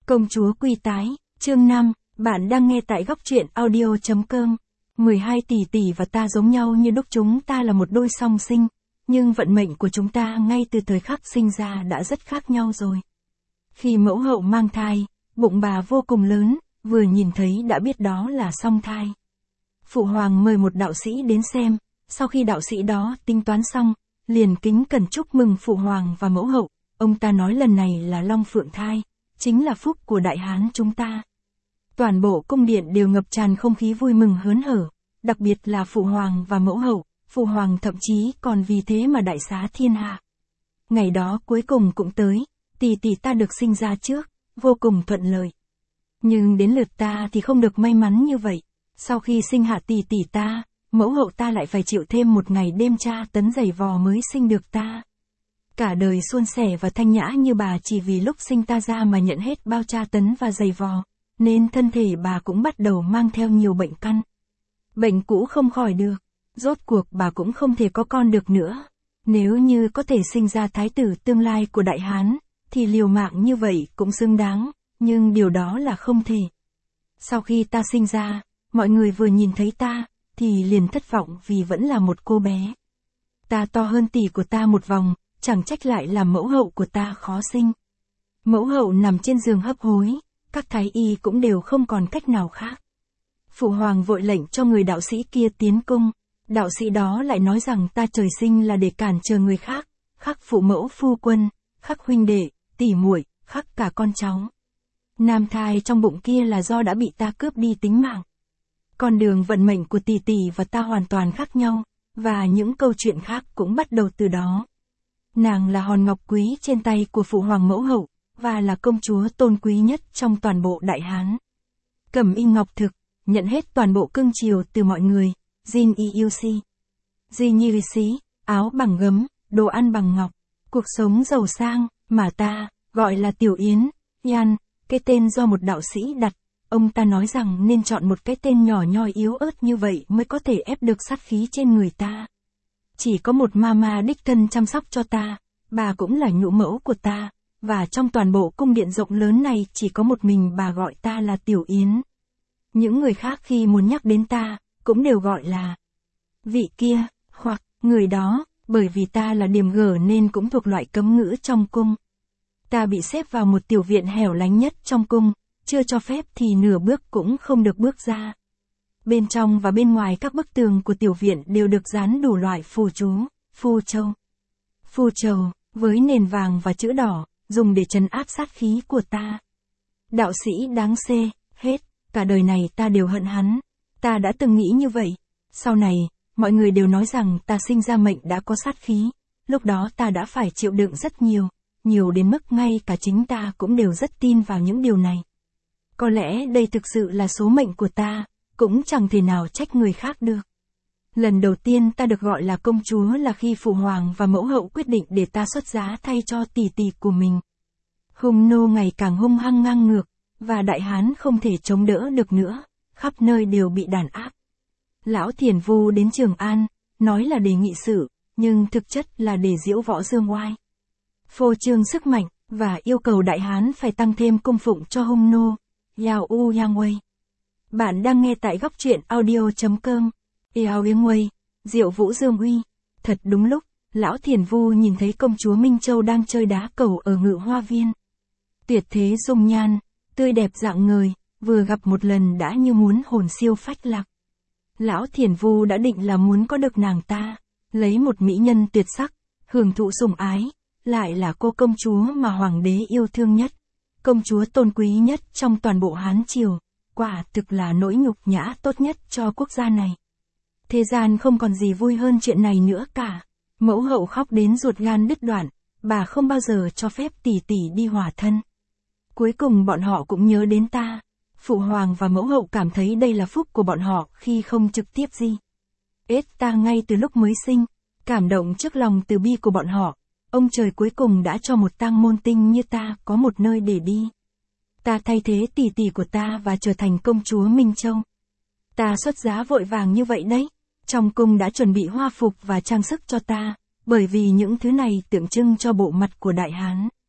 Công chúa quy tái, chương 5, bạn đang nghe tại góc truyện audio.com. 12 tỷ tỷ và ta giống nhau như đúc, chúng ta là một đôi song sinh, nhưng vận mệnh của chúng ta ngay từ thời khắc sinh ra đã rất khác nhau rồi. Khi mẫu hậu mang thai, bụng bà vô cùng lớn, vừa nhìn thấy đã biết đó là song thai. Phụ hoàng mời một đạo sĩ đến xem, sau khi đạo sĩ đó tính toán xong, liền kính cẩn chúc mừng phụ hoàng và mẫu hậu. Ông ta nói lần này là long phượng thai, chính là phúc của Đại Hán chúng ta. Toàn bộ cung điện đều ngập tràn không khí vui mừng hớn hở, đặc biệt là phụ hoàng và mẫu hậu, phụ hoàng thậm chí còn vì thế mà đại xá thiên hạ. Ngày đó cuối cùng cũng tới, tỷ tỷ ta được sinh ra trước, vô cùng thuận lợi. Nhưng đến lượt ta thì không được may mắn như vậy, sau khi sinh hạ tỷ tỷ ta, mẫu hậu ta lại phải chịu thêm một ngày đêm tra tấn giày vò mới sinh được ta. Cả đời suôn sẻ và thanh nhã như bà chỉ vì lúc sinh ta ra mà nhận hết bao tra tấn và giày vò, nên thân thể bà cũng bắt đầu mang theo nhiều bệnh căn. Bệnh cũ không khỏi được, rốt cuộc bà cũng không thể có con được nữa. Nếu như có thể sinh ra thái tử tương lai của Đại Hán, thì liều mạng như vậy cũng xứng đáng, nhưng điều đó là không thể. Sau khi ta sinh ra, mọi người vừa nhìn thấy ta, thì liền thất vọng vì vẫn là một cô bé. Ta to hơn tỷ của ta một vòng, chẳng trách lại làm mẫu hậu của ta khó sinh. Mẫu hậu nằm trên giường hấp hối, các thái y cũng đều không còn cách nào khác. Phụ hoàng vội lệnh cho người đạo sĩ kia tiến cung, đạo sĩ đó lại nói rằng ta trời sinh là để cản trở người khác, khắc phụ mẫu phu quân, khắc huynh đệ, tỷ muội, khắc cả con cháu. Nam thai trong bụng kia là do đã bị ta cướp đi tính mạng. Con đường vận mệnh của tỷ tỷ và ta hoàn toàn khác nhau, và những câu chuyện khác cũng bắt đầu từ đó. Nàng là hòn ngọc quý trên tay của phụ hoàng mẫu hậu, và là công chúa tôn quý nhất trong toàn bộ Đại Hán. Cẩm y ngọc thực, nhận hết toàn bộ cưng chiều từ mọi người, Jin Yusi. Di như xí, áo bằng gấm, đồ ăn bằng ngọc, cuộc sống giàu sang, mà ta, gọi là Tiểu Yến, Yan, cái tên do một đạo sĩ đặt. Ông ta nói rằng nên chọn một cái tên nhỏ nhoi yếu ớt như vậy mới có thể ép được sát khí trên người ta. Chỉ có một mama đích thân chăm sóc cho ta, bà cũng là nhũ mẫu của ta, và trong toàn bộ cung điện rộng lớn này chỉ có một mình bà gọi ta là Tiểu Yến. Những người khác khi muốn nhắc đến ta, cũng đều gọi là vị kia, hoặc người đó, bởi vì ta là điểm gở nên cũng thuộc loại cấm ngữ trong cung. Ta bị xếp vào một tiểu viện hẻo lánh nhất trong cung, chưa cho phép thì nửa bước cũng không được bước ra. Bên trong và bên ngoài các bức tường của tiểu viện đều được dán đủ loại phù chú, phù châu. Phù châu, với nền vàng và chữ đỏ, dùng để trấn áp sát khí của ta. Đạo sĩ đáng xê, hết, cả đời này ta đều hận hắn. Ta đã từng nghĩ như vậy. Sau này, mọi người đều nói rằng ta sinh ra mệnh đã có sát khí. Lúc đó ta đã phải chịu đựng rất nhiều, nhiều đến mức ngay cả chính ta cũng đều rất tin vào những điều này. Có lẽ đây thực sự là số mệnh của ta, cũng chẳng thể nào trách người khác được. Lần đầu tiên ta được gọi là công chúa là khi phụ hoàng và mẫu hậu quyết định để ta xuất giá thay cho tỷ tỷ của mình. Hung nô ngày càng hung hăng ngang ngược, và Đại Hán không thể chống đỡ được nữa, khắp nơi đều bị đàn áp. Lão Thiền Vu đến Trường An, nói là để nghị sự, nhưng thực chất là để diễu võ dương oai. Phô trương sức mạnh, và yêu cầu Đại Hán phải tăng thêm cung phụng cho hung nô, Yao U Yang Wei. Bạn đang nghe tại góc truyện audio.com. Yao Yang Wei, Diệu Vũ Dương Uy. Thật đúng lúc, Lão Thiền Vu nhìn thấy công chúa Minh Châu đang chơi đá cầu ở Ngự Hoa Viên. Tuyệt thế dung nhan, tươi đẹp rạng ngời, vừa gặp một lần đã như muốn hồn siêu phách lạc. Lão Thiền Vu đã định là muốn có được nàng ta, lấy một mỹ nhân tuyệt sắc, hưởng thụ sủng ái, lại là cô công chúa mà hoàng đế yêu thương nhất, công chúa tôn quý nhất trong toàn bộ Hán triều, quả thực là nỗi nhục nhã tốt nhất cho quốc gia này. Thế gian không còn gì vui hơn chuyện này nữa cả. Mẫu hậu khóc đến ruột gan đứt đoạn, bà không bao giờ cho phép tỷ tỷ đi hòa thân. Cuối cùng bọn họ cũng nhớ đến ta. Phụ hoàng và mẫu hậu cảm thấy đây là phúc của bọn họ khi không trực tiếp gì ết ta ngay từ lúc mới sinh. Cảm động trước lòng từ bi của bọn họ, ông trời cuối cùng đã cho một tang môn tinh như ta có một nơi để đi. Ta thay thế tỷ tỷ của ta và trở thành công chúa Minh Châu. Ta xuất giá vội vàng như vậy đấy. Trong cung đã chuẩn bị hoa phục và trang sức cho ta, bởi vì những thứ này tượng trưng cho bộ mặt của Đại Hán.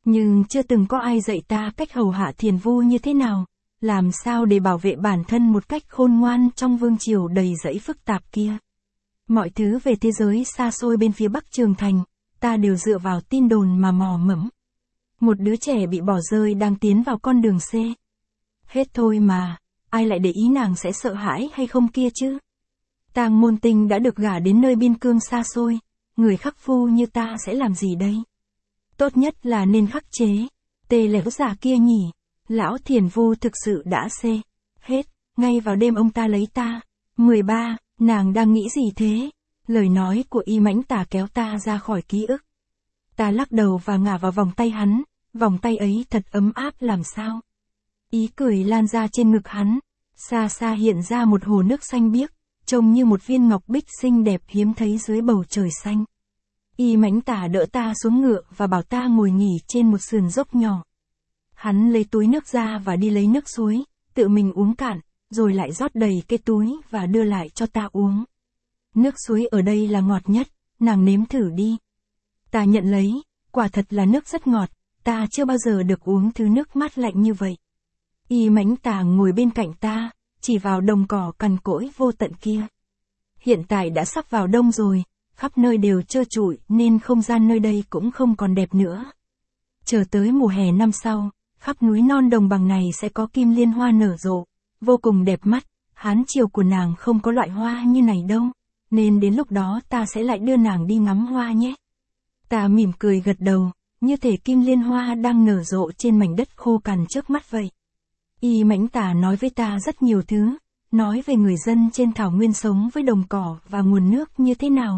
Nhưng chưa từng có ai dạy ta cách hầu hạ thiền vu như thế nào, làm sao để bảo vệ bản thân một cách khôn ngoan trong vương triều đầy rẫy phức tạp kia. Mọi thứ về thế giới xa xôi bên phía Bắc Trường Thành, ta đều dựa vào tin đồn mà mò mẫm. Một đứa trẻ bị bỏ rơi đang tiến vào con đường C. Hết thôi mà, ai lại để ý nàng sẽ sợ hãi hay không kia chứ. Tang Môn Tinh đã được gả đến nơi biên cương xa xôi, người khắc phu như ta sẽ làm gì đây? Tốt nhất là nên khắc chế. Tê lẻo già kia nhỉ, lão thiền vu thực sự đã hết, ngay vào đêm ông ta lấy ta. 13, nàng đang nghĩ gì thế? Lời nói của Y Mãnh Tà kéo ta ra khỏi ký ức. Ta lắc đầu và ngả vào vòng tay hắn, vòng tay ấy thật ấm áp làm sao. Ý cười lan ra trên ngực hắn, xa xa hiện ra một hồ nước xanh biếc, trông như một viên ngọc bích xinh đẹp hiếm thấy dưới bầu trời xanh. Y Mãnh Tà đỡ ta xuống ngựa và bảo ta ngồi nghỉ trên một sườn dốc nhỏ. Hắn lấy túi nước ra và đi lấy nước suối, tự mình uống cạn, rồi lại rót đầy cái túi và đưa lại cho ta uống. Nước suối ở đây là ngọt nhất, nàng nếm thử đi. Ta nhận lấy, quả thật là nước rất ngọt, ta chưa bao giờ được uống thứ nước mát lạnh như vậy. Y Mãnh Tà ngồi bên cạnh ta, chỉ vào đồng cỏ cằn cỗi vô tận kia. Hiện tại đã sắp vào đông rồi, khắp nơi đều trơ trụi nên không gian nơi đây cũng không còn đẹp nữa. Chờ tới mùa hè năm sau, khắp núi non đồng bằng này sẽ có kim liên hoa nở rộ, vô cùng đẹp mắt. Hán triều của nàng không có loại hoa như này đâu, nên đến lúc đó ta sẽ lại đưa nàng đi ngắm hoa nhé. Ta mỉm cười gật đầu, như thể kim liên hoa đang nở rộ trên mảnh đất khô cằn trước mắt vậy. Y Mãnh Tà nói với ta rất nhiều thứ, nói về người dân trên thảo nguyên sống với đồng cỏ và nguồn nước như thế nào,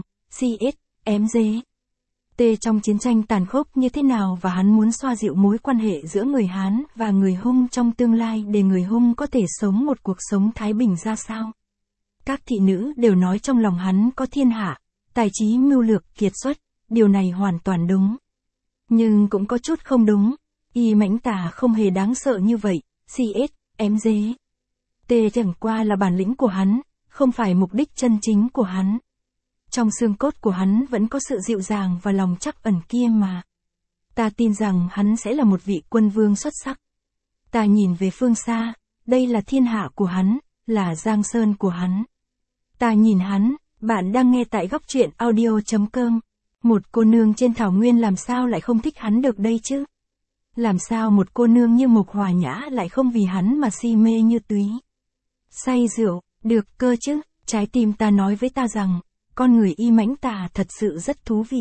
CSMG. Trong chiến tranh tàn khốc như thế nào và hắn muốn xoa dịu mối quan hệ giữa người Hán và người Hung trong tương lai để người Hung có thể sống một cuộc sống thái bình ra sao. Các thị nữ đều nói trong lòng hắn có thiên hạ, tài trí mưu lược kiệt xuất, điều này hoàn toàn đúng. Nhưng cũng có chút không đúng, Y Mãnh Tà không hề đáng sợ như vậy, CSMG. Chẳng qua là bản lĩnh của hắn, không phải mục đích chân chính của hắn. Trong xương cốt của hắn vẫn có sự dịu dàng và lòng trắc ẩn kia mà. Ta tin rằng hắn sẽ là một vị quân vương xuất sắc. Ta nhìn về phương xa, đây là thiên hạ của hắn, là giang sơn của hắn. Ta nhìn hắn, bạn đang nghe tại góc truyện audio.com. Một cô nương trên thảo nguyên làm sao lại không thích hắn được đây chứ? Làm sao một cô nương như Mộc Hòa Nhã lại không vì hắn mà si mê như Túy? Say rượu, được cơ chứ, trái tim ta nói với ta rằng, con người Y Mãnh Tà thật sự rất thú vị.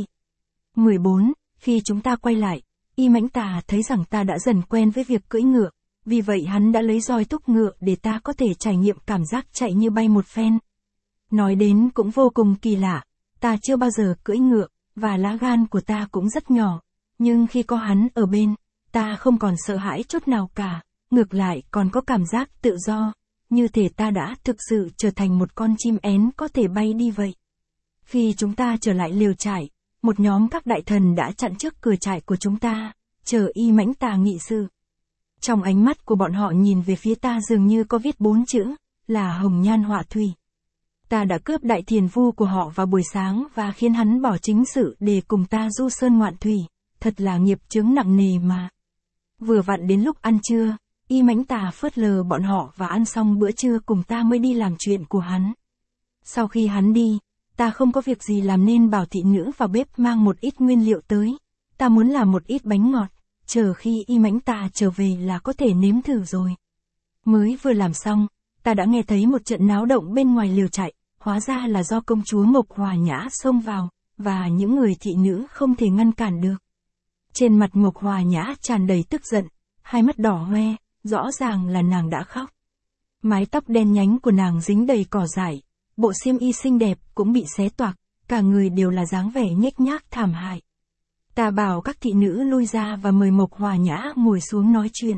14. Khi chúng ta quay lại, Y Mãnh Tà thấy rằng ta đã dần quen với việc cưỡi ngựa, vì vậy hắn đã lấy roi thúc ngựa để ta có thể trải nghiệm cảm giác chạy như bay một phen. Nói đến cũng vô cùng kỳ lạ, ta chưa bao giờ cưỡi ngựa, và lá gan của ta cũng rất nhỏ, nhưng khi có hắn ở bên, ta không còn sợ hãi chút nào cả, ngược lại còn có cảm giác tự do, như thể ta đã thực sự trở thành một con chim én có thể bay đi vậy. Khi chúng ta trở lại lều trại, một nhóm các đại thần đã chặn trước cửa trại của chúng ta, chờ Y Mãnh Tà nghị sự. Trong ánh mắt của bọn họ nhìn về phía ta dường như có viết 4 chữ, là hồng nhan họa thủy. Ta đã cướp đại thiền vu của họ vào buổi sáng và khiến hắn bỏ chính sự để cùng ta du sơn ngoạn thủy, thật là nghiệp chướng nặng nề mà. Vừa vặn đến lúc ăn trưa, Y Mãnh Tà phớt lờ bọn họ và ăn xong bữa trưa cùng ta mới đi làm chuyện của hắn. Sau khi hắn đi, ta không có việc gì làm nên bảo thị nữ vào bếp mang một ít nguyên liệu tới. Ta muốn làm một ít bánh ngọt, chờ khi Y Mãnh Tà trở về là có thể nếm thử rồi. Mới vừa làm xong, ta đã nghe thấy một trận náo động bên ngoài lều trại, hóa ra là do công chúa Mộc Hòa Nhã xông vào, và những người thị nữ không thể ngăn cản được. Trên mặt Mộc Hòa Nhã tràn đầy tức giận, hai mắt đỏ hoe, rõ ràng là nàng đã khóc. Mái tóc đen nhánh của nàng dính đầy cỏ dại, bộ xiêm y xinh đẹp cũng bị xé toạc, cả người đều là dáng vẻ nhếch nhác thảm hại. Ta bảo các thị nữ lui ra và mời Mộc Hòa Nhã ngồi xuống nói chuyện.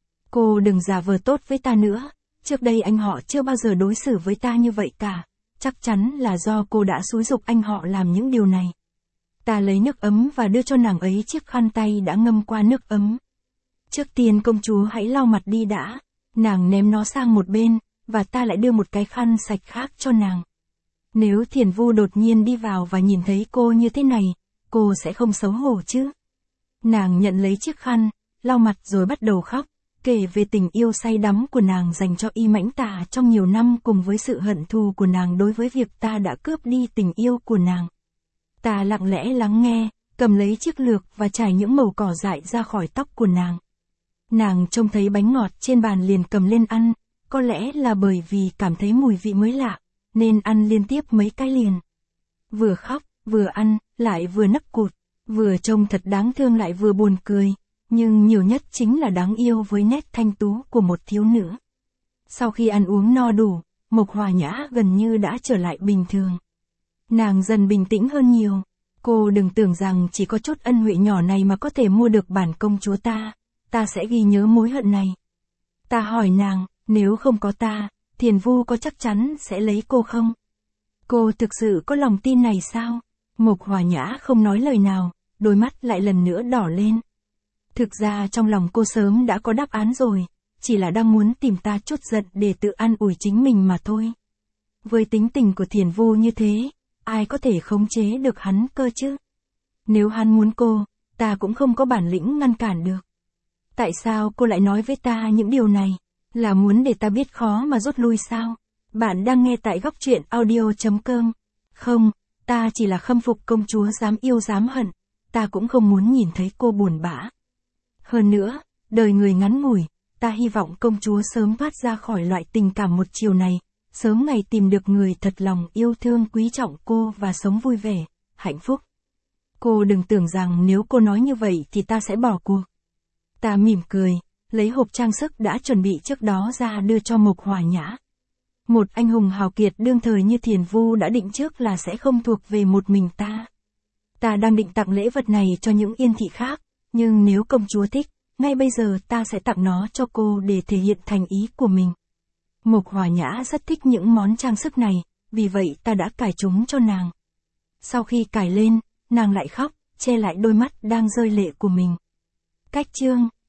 Cô đừng giả vờ tốt với ta nữa, trước đây anh họ chưa bao giờ đối xử với ta như vậy cả, chắc chắn là do cô đã xúi giục anh họ làm những điều này. Ta lấy nước ấm và đưa cho nàng ấy chiếc khăn tay đã ngâm qua nước ấm. Trước tiên công chúa hãy lau mặt đi đã, nàng ném nó sang một bên, và ta lại đưa một cái khăn sạch khác cho nàng. Nếu thiền vu đột nhiên đi vào và nhìn thấy cô như thế này, cô sẽ không xấu hổ chứ? Nàng nhận lấy chiếc khăn, lau mặt rồi bắt đầu khóc, kể về tình yêu say đắm của nàng dành cho Y Mãnh Tà trong nhiều năm cùng với sự hận thù của nàng đối với việc ta đã cướp đi tình yêu của nàng. Ta lặng lẽ lắng nghe, cầm lấy chiếc lược và chải những mẩu cỏ dại ra khỏi tóc của nàng. Nàng trông thấy bánh ngọt trên bàn liền cầm lên ăn, có lẽ là bởi vì cảm thấy mùi vị mới lạ, nên ăn liên tiếp mấy cái liền. Vừa khóc, vừa ăn, lại vừa nấc cụt, vừa trông thật đáng thương lại vừa buồn cười, nhưng nhiều nhất chính là đáng yêu với nét thanh tú của một thiếu nữ. Sau khi ăn uống no đủ, Mộc Hòa Nhã gần như đã trở lại bình thường. Nàng dần bình tĩnh hơn nhiều. Cô đừng tưởng rằng chỉ có chút ân huệ nhỏ này mà có thể mua được bản công chúa ta sẽ ghi nhớ mối hận này. Ta hỏi nàng, nếu không có ta, Thiền Vu có chắc chắn sẽ lấy cô không? Cô thực sự có lòng tin này sao? Mộc Hòa Nhã không nói lời nào, đôi mắt lại lần nữa đỏ lên. Thực ra trong lòng cô sớm đã có đáp án rồi, chỉ là đang muốn tìm ta chút giận để tự an ủi chính mình mà thôi. Với tính tình của Thiền Vu như thế, ai có thể khống chế được hắn cơ chứ? Nếu hắn muốn cô, ta cũng không có bản lĩnh ngăn cản được. Tại sao cô lại nói với ta những điều này? Là muốn để ta biết khó mà rút lui sao? Bạn đang nghe tại góc truyện audio.com. Không, ta chỉ là khâm phục công chúa dám yêu dám hận, ta cũng không muốn nhìn thấy cô buồn bã. Hơn nữa, đời người ngắn ngủi, ta hy vọng công chúa sớm thoát ra khỏi loại tình cảm một chiều này, sớm ngày tìm được người thật lòng yêu thương quý trọng cô và sống vui vẻ, hạnh phúc. Cô đừng tưởng rằng nếu cô nói như vậy thì ta sẽ bỏ cuộc. Ta mỉm cười, lấy hộp trang sức đã chuẩn bị trước đó ra đưa cho Mộc Hòa Nhã. Một anh hùng hào kiệt đương thời như Thiền Vu đã định trước là sẽ không thuộc về một mình ta. Ta đang định tặng lễ vật này cho những yên thị khác, nhưng nếu công chúa thích, ngay bây giờ ta sẽ tặng nó cho cô để thể hiện thành ý của mình. Mộc Hòa Nhã rất thích những món trang sức này, vì vậy ta đã cài chúng cho nàng. Sau khi cài lên, nàng lại khóc, che lại đôi mắt đang rơi lệ của mình. Cách chương